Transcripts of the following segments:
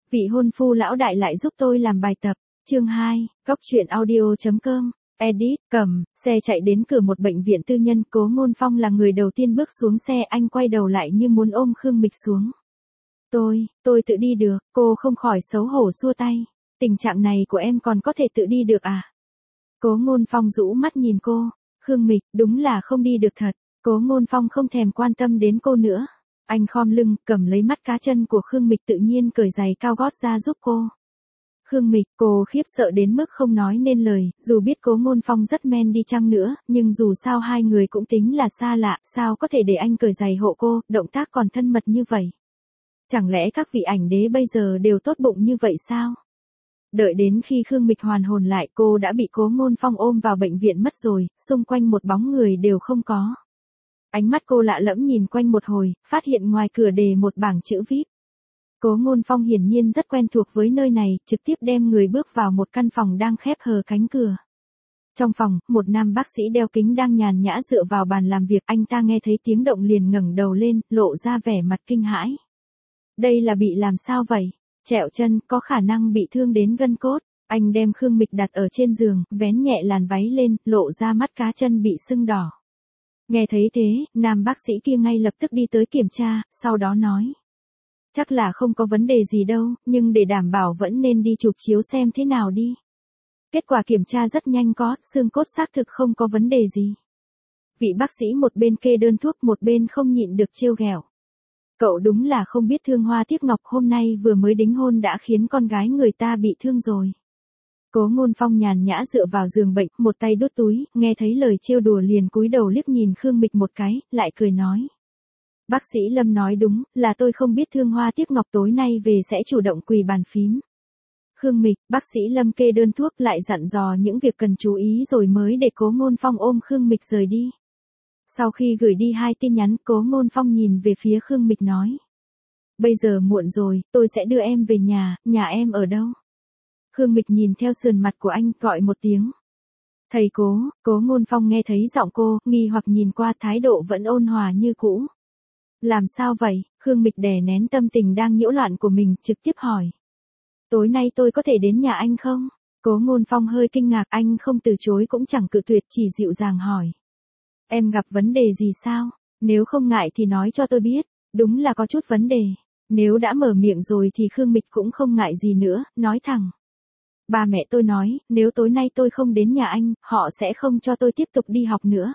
Vị hôn phu lão đại lại giúp tôi làm bài tập. Chương 2, Góc truyện audio.com. Edit, cầm, xe chạy đến cửa một bệnh viện tư nhân, Cố Ngôn Phong là người đầu tiên bước xuống xe, anh quay đầu lại như muốn ôm Khương Mịch xuống. Tôi tự đi được, cô không khỏi xấu hổ xua tay. Tình trạng này của em còn có thể tự đi được à? Cố Ngôn Phong rũ mắt nhìn cô. Khương Mịch, đúng là không đi được thật. Cố Ngôn Phong không thèm quan tâm đến cô nữa. Anh khom lưng, cầm lấy mắt cá chân của Khương Mịch, tự nhiên cởi giày cao gót ra giúp cô. Khương Mịch, cô khiếp sợ đến mức không nói nên lời, dù biết Cố Ngôn Phong rất men đi chăng nữa, nhưng dù sao hai người cũng tính là xa lạ, sao có thể để anh cởi giày hộ cô, động tác còn thân mật như vậy. Chẳng lẽ các vị ảnh đế bây giờ đều tốt bụng như vậy sao? Đợi đến khi Khương Mịch hoàn hồn lại, cô đã bị Cố Ngôn Phong ôm vào bệnh viện mất rồi, xung quanh một bóng người đều không có. Ánh mắt cô lạ lẫm nhìn quanh một hồi, phát hiện ngoài cửa đề một bảng chữ VIP. Cố Ngôn Phong hiển nhiên rất quen thuộc với nơi này, trực tiếp đem người bước vào một căn phòng đang khép hờ cánh cửa. Trong phòng, một nam bác sĩ đeo kính đang nhàn nhã dựa vào bàn làm việc, anh ta nghe thấy tiếng động liền ngẩng đầu lên, lộ ra vẻ mặt kinh hãi. Đây là bị làm sao vậy? Trẹo chân, có khả năng bị thương đến gân cốt. Anh đem Khương Mịch đặt ở trên giường, vén nhẹ làn váy lên, lộ ra mắt cá chân bị sưng đỏ. Nghe thấy thế, nam bác sĩ kia ngay lập tức đi tới kiểm tra, sau đó nói. Chắc là không có vấn đề gì đâu, nhưng để đảm bảo vẫn nên đi chụp chiếu xem thế nào đi. Kết quả kiểm tra rất nhanh, có, xương cốt xác thực không có vấn đề gì. Vị bác sĩ một bên kê đơn thuốc, một bên không nhịn được trêu ghẹo. Cậu đúng là không biết thương hoa tiếc ngọc, hôm nay vừa mới đính hôn đã khiến con gái người ta bị thương rồi. Cố Ngôn Phong nhàn nhã dựa vào giường bệnh, một tay đút túi, nghe thấy lời trêu đùa liền cúi đầu liếc nhìn Khương Mịch một cái, lại cười nói. Bác sĩ Lâm nói đúng, là tôi không biết thương hoa tiếc ngọc, tối nay về sẽ chủ động quỳ bàn phím. Khương Mịch, bác sĩ Lâm kê đơn thuốc lại dặn dò những việc cần chú ý rồi mới để Cố Ngôn Phong ôm Khương Mịch rời đi. Sau khi gửi đi 2 tin nhắn, Cố Ngôn Phong nhìn về phía Khương Mịch nói. Bây giờ muộn rồi, tôi sẽ đưa em về nhà em ở đâu? Khương Mịch nhìn theo sườn mặt của anh, gọi một tiếng. Thầy Cố. Cố Ngôn Phong nghe thấy giọng cô, nghi hoặc nhìn qua, thái độ vẫn ôn hòa như cũ. Làm sao vậy? Khương Mịch đè nén tâm tình đang nhiễu loạn của mình, trực tiếp hỏi. Tối nay tôi có thể đến nhà anh không? Cố Ngôn Phong hơi kinh ngạc, anh không từ chối cũng chẳng cự tuyệt, chỉ dịu dàng hỏi. Em gặp vấn đề gì sao? Nếu không ngại thì nói cho tôi biết, đúng là có chút vấn đề. Nếu đã mở miệng rồi thì Khương Mịch cũng không ngại gì nữa, nói thẳng. Ba mẹ tôi nói, nếu tối nay tôi không đến nhà anh, họ sẽ không cho tôi tiếp tục đi học nữa.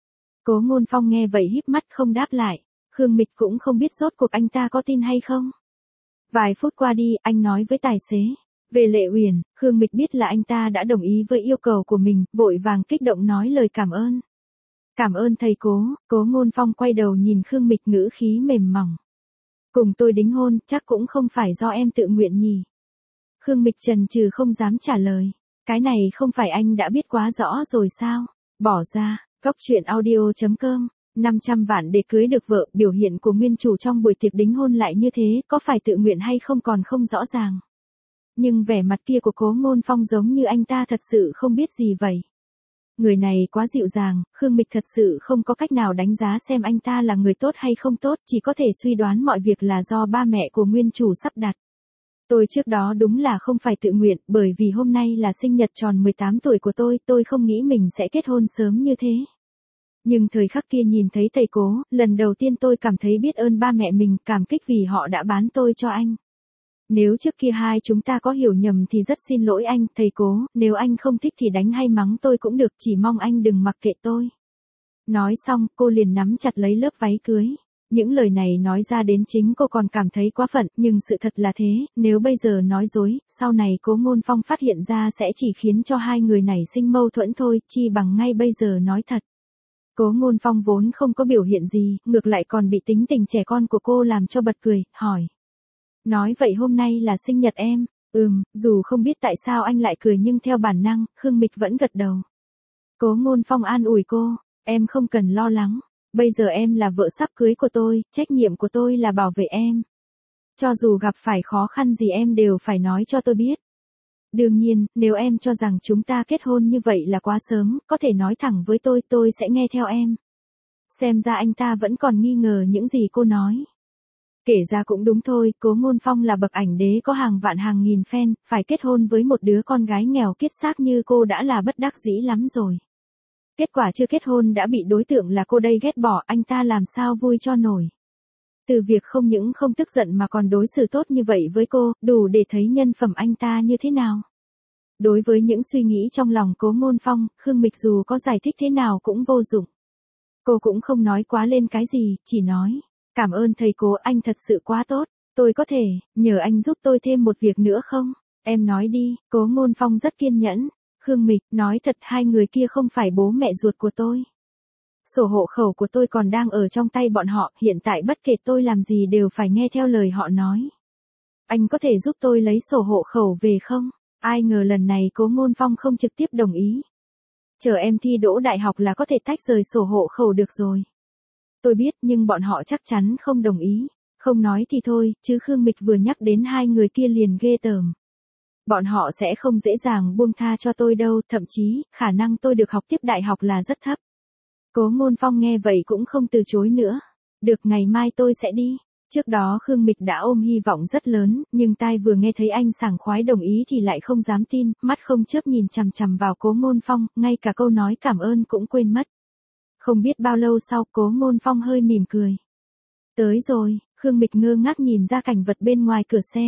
Cố Ngôn Phong nghe vậy híp mắt không đáp lại. Khương Mịch cũng không biết rốt cuộc anh ta có tin hay không. Vài phút qua đi, anh nói với tài xế. Về Lệ Uyển, Khương Mịch biết là anh ta đã đồng ý với yêu cầu của mình, vội vàng kích động nói lời cảm ơn. Cảm ơn thầy Cố. Cố Ngôn Phong quay đầu nhìn Khương Mịch, ngữ khí mềm mỏng. Cùng tôi đính hôn, chắc cũng không phải do em tự nguyện nhỉ. Khương Mịch chần chừ không dám trả lời. Cái này không phải anh đã biết quá rõ rồi sao? Bỏ ra. Góc truyện audio.com. 500 vạn để cưới được vợ, biểu hiện của nguyên chủ trong buổi tiệc đính hôn lại như thế, có phải tự nguyện hay không còn không rõ ràng. Nhưng vẻ mặt kia của Cố Ngôn Phong giống như anh ta thật sự không biết gì vậy. Người này quá dịu dàng, Khương Mịch thật sự không có cách nào đánh giá xem anh ta là người tốt hay không tốt, chỉ có thể suy đoán mọi việc là do ba mẹ của nguyên chủ sắp đặt. Tôi trước đó đúng là không phải tự nguyện, bởi vì hôm nay là sinh nhật tròn 18 tuổi của tôi không nghĩ mình sẽ kết hôn sớm như thế. Nhưng thời khắc kia nhìn thấy thầy Cố, lần đầu tiên tôi cảm thấy biết ơn ba mẹ mình, cảm kích vì họ đã bán tôi cho anh. Nếu trước kia hai chúng ta có hiểu nhầm thì rất xin lỗi anh, thầy Cố, nếu anh không thích thì đánh hay mắng tôi cũng được, chỉ mong anh đừng mặc kệ tôi. Nói xong, cô liền nắm chặt lấy lớp váy cưới. Những lời này nói ra đến chính cô còn cảm thấy quá phận, nhưng sự thật là thế, nếu bây giờ nói dối, sau này Cố Ngôn Phong phát hiện ra sẽ chỉ khiến cho hai người nảy sinh mâu thuẫn thôi, chi bằng ngay bây giờ nói thật. Cố Ngôn Phong vốn không có biểu hiện gì, ngược lại còn bị tính tình trẻ con của cô làm cho bật cười, hỏi. Nói vậy hôm nay là sinh nhật em? Dù không biết tại sao anh lại cười nhưng theo bản năng, Khương Mịch vẫn gật đầu. Cố Ngôn Phong an ủi cô, em không cần lo lắng, bây giờ em là vợ sắp cưới của tôi, trách nhiệm của tôi là bảo vệ em. Cho dù gặp phải khó khăn gì em đều phải nói cho tôi biết. Đương nhiên, nếu em cho rằng chúng ta kết hôn như vậy là quá sớm, có thể nói thẳng với tôi sẽ nghe theo em. Xem ra anh ta vẫn còn nghi ngờ những gì cô nói. Kể ra cũng đúng thôi, Cố Ngôn Phong là bậc ảnh đế có hàng vạn hàng nghìn fan, phải kết hôn với một đứa con gái nghèo kiết xác như cô đã là bất đắc dĩ lắm rồi. Kết quả chưa kết hôn đã bị đối tượng là cô đây ghét bỏ, anh ta làm sao vui cho nổi. Từ việc không những không tức giận mà còn đối xử tốt như vậy với cô, đủ để thấy nhân phẩm anh ta như thế nào. Đối với những suy nghĩ trong lòng Cố Ngôn Phong, Khương Mịch dù có giải thích thế nào cũng vô dụng. Cô cũng không nói quá lên cái gì, chỉ nói, cảm ơn thầy Cố, anh thật sự quá tốt, tôi có thể, nhờ anh giúp tôi thêm một việc nữa không? Em nói đi, Cố Ngôn Phong rất kiên nhẫn. Khương Mịch, nói thật hai người kia không phải bố mẹ ruột của tôi. Sổ hộ khẩu của tôi còn đang ở trong tay bọn họ, hiện tại bất kể tôi làm gì đều phải nghe theo lời họ nói. Anh có thể giúp tôi lấy sổ hộ khẩu về không? Ai ngờ lần này Cố Ngôn Phong không trực tiếp đồng ý. Chờ em thi đỗ đại học là có thể tách rời sổ hộ khẩu được rồi. Tôi biết nhưng bọn họ chắc chắn không đồng ý. Không nói thì thôi, chứ Khương Mịch vừa nhắc đến hai người kia liền ghê tởm. Bọn họ sẽ không dễ dàng buông tha cho tôi đâu, thậm chí, khả năng tôi được học tiếp đại học là rất thấp. Cố Ngôn Phong nghe vậy cũng không từ chối nữa. Được, ngày mai tôi sẽ đi. Trước đó Khương Mịch đã ôm hy vọng rất lớn, nhưng tai vừa nghe thấy anh sảng khoái đồng ý thì lại không dám tin, mắt không chớp nhìn chằm chằm vào Cố Ngôn Phong, ngay cả câu nói cảm ơn cũng quên mất. Không biết bao lâu sau, Cố Ngôn Phong hơi mỉm cười. Tới rồi, Khương Mịch ngơ ngác nhìn ra cảnh vật bên ngoài cửa xe.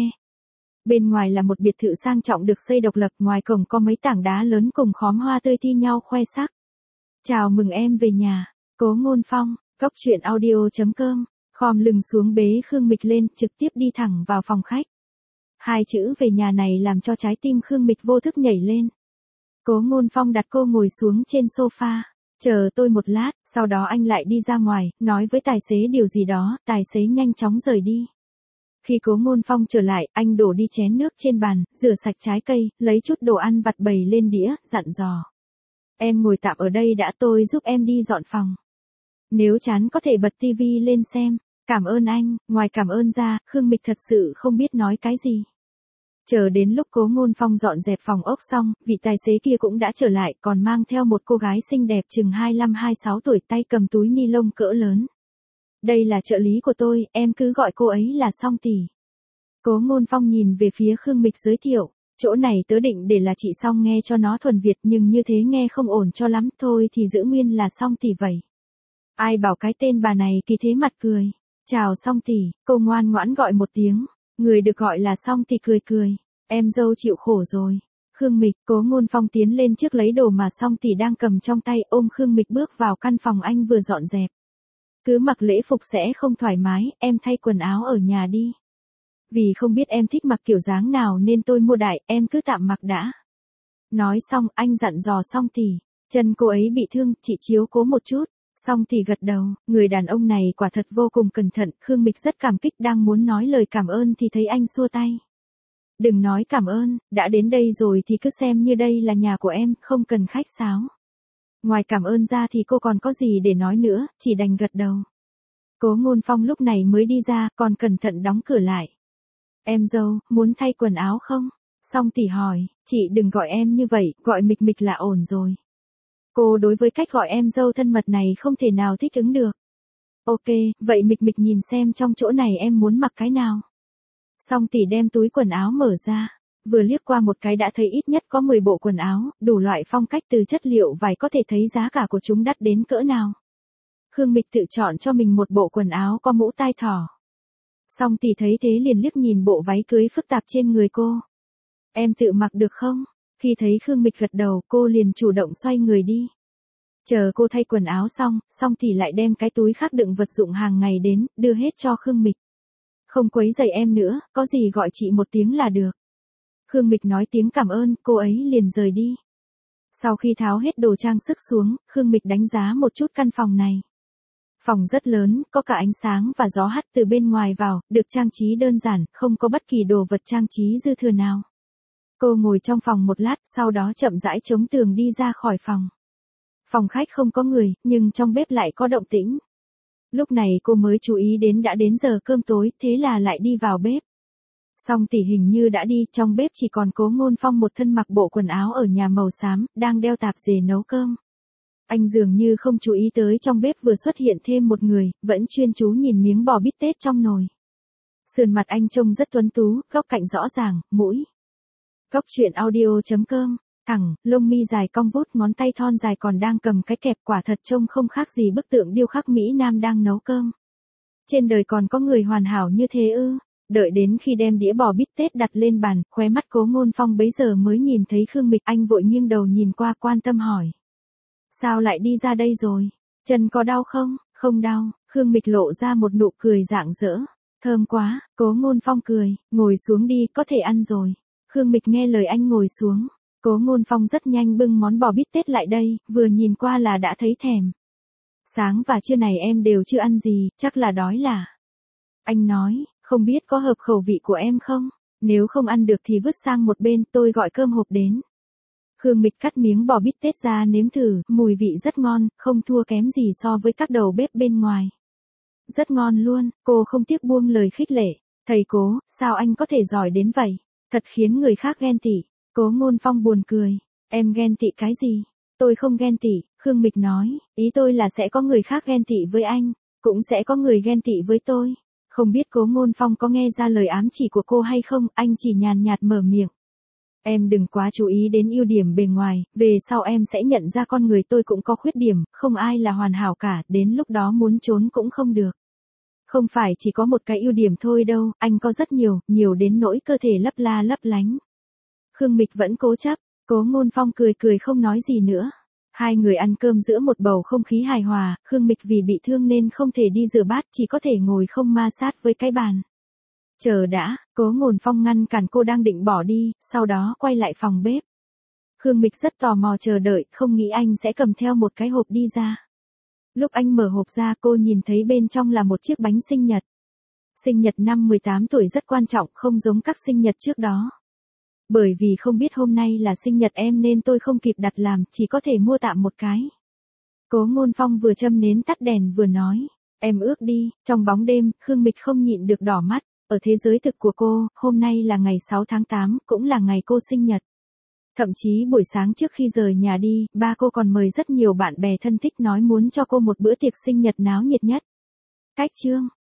Bên ngoài là một biệt thự sang trọng được xây độc lập, ngoài cổng có mấy tảng đá lớn cùng khóm hoa tươi thi nhau khoe sắc. Chào mừng em về nhà, Cố Ngôn Phong, Cóc Truyện Audio.com, khom lưng xuống bế Khương Mịch lên, trực tiếp đi thẳng vào phòng khách. Hai chữ về nhà này làm cho trái tim Khương Mịch vô thức nhảy lên. Cố Ngôn Phong đặt cô ngồi xuống trên sofa, chờ tôi một lát, sau đó anh lại đi ra ngoài, nói với tài xế điều gì đó, tài xế nhanh chóng rời đi. Khi Cố Ngôn Phong trở lại, anh đổ đi chén nước trên bàn, rửa sạch trái cây, lấy chút đồ ăn vặt bày lên đĩa, dặn dò. Em ngồi tạm ở đây đã, tôi giúp em đi dọn phòng. Nếu chán có thể bật tivi lên xem. Cảm ơn anh, ngoài cảm ơn ra, Khương Mịch thật sự không biết nói cái gì. Chờ đến lúc Cố Ngôn Phong dọn dẹp phòng ốc xong, vị tài xế kia cũng đã trở lại, còn mang theo một cô gái xinh đẹp chừng 25-26 tuổi, tay cầm túi ni lông cỡ lớn. Đây là trợ lý của tôi, em cứ gọi cô ấy là Song tỷ. Cố Ngôn Phong nhìn về phía Khương Mịch giới thiệu, chỗ này tớ định để là chị Song nghe cho nó thuần Việt nhưng như thế nghe không ổn cho lắm, thôi thì giữ nguyên là Song tỷ vậy. Ai bảo cái tên bà này kỳ thế, mặt cười. Chào Song tỷ, cô ngoan ngoãn gọi một tiếng, người được gọi là Song tỷ cười cười, em dâu chịu khổ rồi. Khương Mịch, Cố Ngôn Phong tiến lên trước lấy đồ mà Song tỷ đang cầm trong tay, ôm Khương Mịch bước vào căn phòng anh vừa dọn dẹp. Cứ mặc lễ phục sẽ không thoải mái, em thay quần áo ở nhà đi. Vì không biết em thích mặc kiểu dáng nào nên tôi mua đại, em cứ tạm mặc đã. Nói xong, anh dặn dò Song tỷ, chân cô ấy bị thương, chị chiếu cố một chút. Song tỷ gật đầu, người đàn ông này quả thật vô cùng cẩn thận, Khương Mịch rất cảm kích, đang muốn nói lời cảm ơn thì thấy anh xua tay. Đừng nói cảm ơn, đã đến đây rồi thì cứ xem như đây là nhà của em, không cần khách sáo. Ngoài cảm ơn ra thì cô còn có gì để nói nữa, chỉ đành gật đầu. Cố Ngôn Phong lúc này mới đi ra, còn cẩn thận đóng cửa lại. Em dâu, muốn thay quần áo không? Song tỷ hỏi, chị đừng gọi em như vậy, gọi Mịch Mịch là ổn rồi. Cô đối với cách gọi em dâu thân mật này không thể nào thích ứng được. Ok, vậy Mịch Mịch nhìn xem trong chỗ này em muốn mặc cái nào. Song tỷ đem túi quần áo mở ra, vừa liếc qua một cái đã thấy ít nhất có 10 bộ quần áo, đủ loại phong cách, từ chất liệu vải có thể thấy giá cả của chúng đắt đến cỡ nào. Khương Mịch tự chọn cho mình một bộ quần áo có mũ tai thỏ. Song tỷ thấy thế liền liếc nhìn bộ váy cưới phức tạp trên người cô. Em tự mặc được không? Khi thấy Khương Mịch gật đầu, cô liền chủ động xoay người đi. Chờ cô thay quần áo xong, Song tỷ lại đem cái túi khác đựng vật dụng hàng ngày đến, đưa hết cho Khương Mịch. Không quấy rầy em nữa, có gì gọi chị một tiếng là được. Khương Mịch nói tiếng cảm ơn, cô ấy liền rời đi. Sau khi tháo hết đồ trang sức xuống, Khương Mịch đánh giá một chút căn phòng này. Phòng rất lớn, có cả ánh sáng và gió hắt từ bên ngoài vào, được trang trí đơn giản, không có bất kỳ đồ vật trang trí dư thừa nào. Cô ngồi trong phòng một lát, sau đó chậm rãi chống tường đi ra khỏi phòng. Phòng khách không có người, nhưng trong bếp lại có động tĩnh. Lúc này cô mới chú ý đến đã đến giờ cơm tối, thế là lại đi vào bếp. Song tỷ hình như đã đi, trong bếp chỉ còn Cố Ngôn Phong một thân mặc bộ quần áo ở nhà màu xám, đang đeo tạp dề nấu cơm. Anh dường như không chú ý tới trong bếp vừa xuất hiện thêm một người, vẫn chuyên chú nhìn miếng bò bít tết trong nồi. Sườn mặt anh trông rất tuấn tú, góc cạnh rõ ràng, mũi. Góc truyện audio.com, thẳng, lông mi dài cong vút, ngón tay thon dài còn đang cầm cái kẹp, quả thật trông không khác gì bức tượng điêu khắc Mỹ Nam đang nấu cơm. Trên đời còn có người hoàn hảo như thế ư? Đợi đến khi đem đĩa bò bít tết đặt lên bàn, khóe mắt Cố Ngôn Phong bấy giờ mới nhìn thấy Khương Mịch, anh vội nghiêng đầu nhìn qua quan tâm hỏi. Sao lại đi ra đây rồi? Chân có đau không? Không đau, Khương Mịch lộ ra một nụ cười rạng rỡ. Thơm quá, Cố Ngôn Phong cười, ngồi xuống đi, có thể ăn rồi. Khương Mịch nghe lời anh ngồi xuống. Cố Ngôn Phong rất nhanh bưng món bò bít tết lại đây, vừa nhìn qua là đã thấy thèm. Sáng và trưa này em đều chưa ăn gì, chắc là đói là. Anh nói, không biết có hợp khẩu vị của em không? Nếu không ăn được thì vứt sang một bên, tôi gọi cơm hộp đến. Khương Mịch cắt miếng bò bít tết ra nếm thử, mùi vị rất ngon, không thua kém gì so với các đầu bếp bên ngoài. Rất ngon luôn, cô không tiếc buông lời khích lệ. Thầy Cố, sao anh có thể giỏi đến vậy? Thật khiến người khác ghen tị. Cố Ngôn Phong buồn cười. Em ghen tị cái gì? Tôi không ghen tị, Khương Mịch nói, ý tôi là sẽ có người khác ghen tị với anh, cũng sẽ có người ghen tị với tôi. Không biết Cố Ngôn Phong có nghe ra lời ám chỉ của cô hay không, anh chỉ nhàn nhạt mở miệng. Em đừng quá chú ý đến ưu điểm bề ngoài, về sau em sẽ nhận ra con người tôi cũng có khuyết điểm, không ai là hoàn hảo cả, đến lúc đó muốn trốn cũng không được. Không phải chỉ có một cái ưu điểm thôi đâu, anh có rất nhiều, nhiều đến nỗi cơ thể lấp la lấp lánh. Khương Mịch vẫn cố chấp, Cố Ngôn Phong cười cười không nói gì nữa. Hai người ăn cơm giữa một bầu không khí hài hòa, Khương Mịch vì bị thương nên không thể đi rửa bát, chỉ có thể ngồi không ma sát với cái bàn. Chờ đã, Cố Ngôn Phong ngăn cản cô đang định bỏ đi, sau đó quay lại phòng bếp. Khương Mịch rất tò mò chờ đợi, không nghĩ anh sẽ cầm theo một cái hộp đi ra. Lúc anh mở hộp ra cô nhìn thấy bên trong là một chiếc bánh sinh nhật. Sinh nhật năm 18 tuổi rất quan trọng, không giống các sinh nhật trước đó. Bởi vì không biết hôm nay là sinh nhật em nên tôi không kịp đặt làm, chỉ có thể mua tạm một cái. Cố Ngôn Phong vừa châm nến tắt đèn vừa nói, em ước đi. Trong bóng đêm, Khương Mịch không nhịn được đỏ mắt. Ở thế giới thực của cô, hôm nay là ngày 6 tháng 8, cũng là ngày cô sinh nhật. Thậm chí buổi sáng trước khi rời nhà đi, ba cô còn mời rất nhiều bạn bè thân thích nói muốn cho cô một bữa tiệc sinh nhật náo nhiệt nhất. Cách chương